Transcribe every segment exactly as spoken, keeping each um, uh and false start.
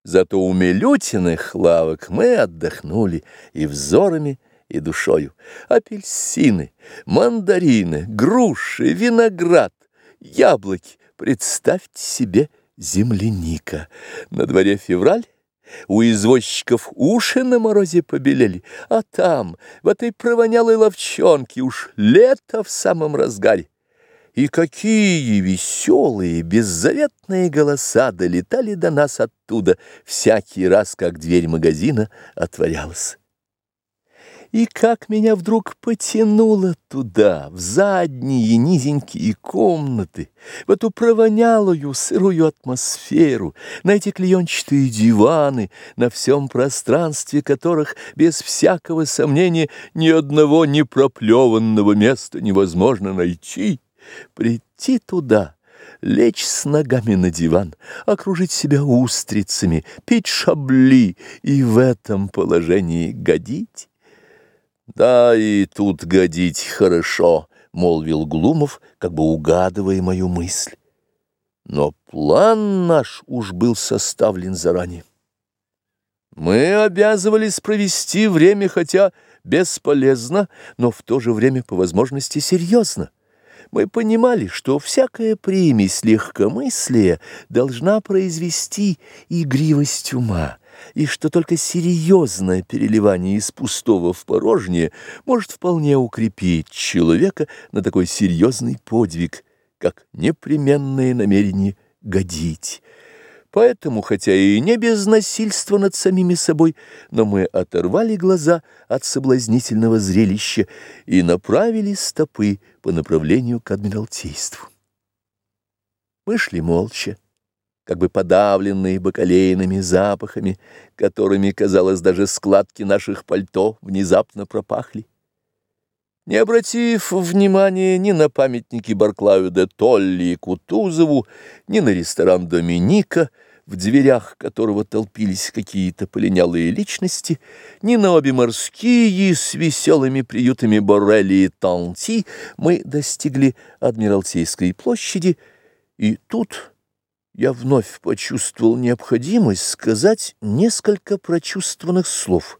Зато у Милютиных лавок мы отдохнули и взорами, и душою. Апельсины, мандарины, груши, виноград, яблоки. Представьте себе, земляника. На дворе февраль, у извозчиков уши на морозе побелели, а там, в этой провонялой ловчонке, уж лето в самом разгаре. И какие веселые, беззаветные голоса долетали до нас оттуда всякий раз, как дверь магазина отворялась. И как меня вдруг потянуло туда, в задние низенькие комнаты, в эту провонялую сырую атмосферу, на эти клеенчатые диваны, на всем пространстве которых, без всякого сомнения, ни одного непроплеванного места невозможно найти. Прийти туда, лечь с ногами на диван, окружить себя устрицами, пить шабли и в этом положении годить. «Да и тут годить хорошо», — молвил Глумов, как бы угадывая мою мысль. Но план наш уж был составлен заранее. Мы обязывались провести время, хотя бесполезно, но в то же время по возможности серьезно. Мы понимали, что всякая примесь легкомыслия должна произвести игривость ума, и что только серьезное переливание из пустого в порожнее может вполне укрепить человека на такой серьезный подвиг, как непременное намерение годить. Поэтому, хотя и не без насильства над самими собой, но мы оторвали глаза от соблазнительного зрелища и направили стопы по направлению к Адмиралтейству. Мы шли молча, как бы подавленные бакалейными запахами, которыми, казалось, даже складки наших пальто внезапно пропахли. Не обратив внимания ни на памятники Барклаю де Толли и Кутузову, ни на ресторан «Доминика», в дверях которого толпились какие-то полинялые личности, ни на обе морские с веселыми приютами Боррелли и Танти, мы достигли Адмиралтейской площади, и тут я вновь почувствовал необходимость сказать несколько прочувствованных слов.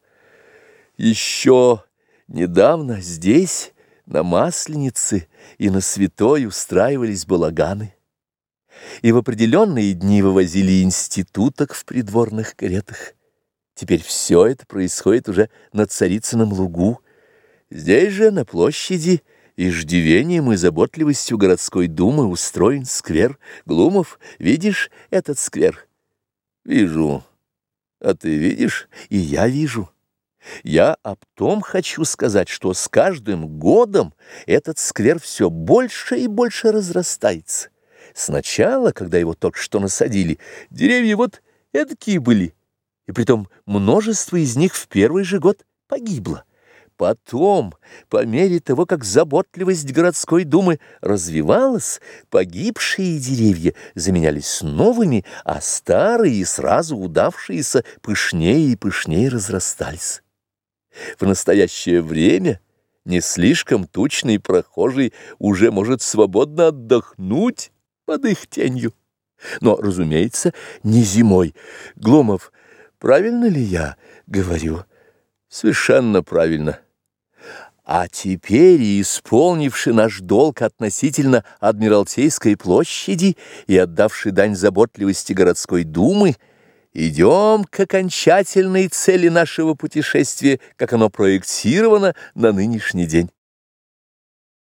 Еще недавно здесь, на Масленице и на Святой, устраивались балаганы, и в определенные дни вывозили институток в придворных каретах. Теперь все это происходит уже на Царицыном лугу. Здесь же, на площади, иждивением и заботливостью городской думы устроен сквер. Глумов, видишь этот сквер? Вижу. А ты видишь? И я вижу. Я об том хочу сказать, что с каждым годом этот сквер все больше и больше разрастается. Сначала, когда его только что насадили, деревья вот эдакие были, и притом множество из них в первый же год погибло. Потом, по мере того, как заботливость городской думы развивалась, погибшие деревья заменялись новыми, а старые, сразу удавшиеся, пышнее и пышнее разрастались. В настоящее время не слишком тучный прохожий уже может свободно отдохнуть под их тенью. Но, разумеется, не зимой. Глумов, правильно ли я говорю? Совершенно правильно. А теперь, исполнивши наш долг относительно Адмиралтейской площади и отдавши дань заботливости городской думы, идем к окончательной цели нашего путешествия, как оно проектировано на нынешний день.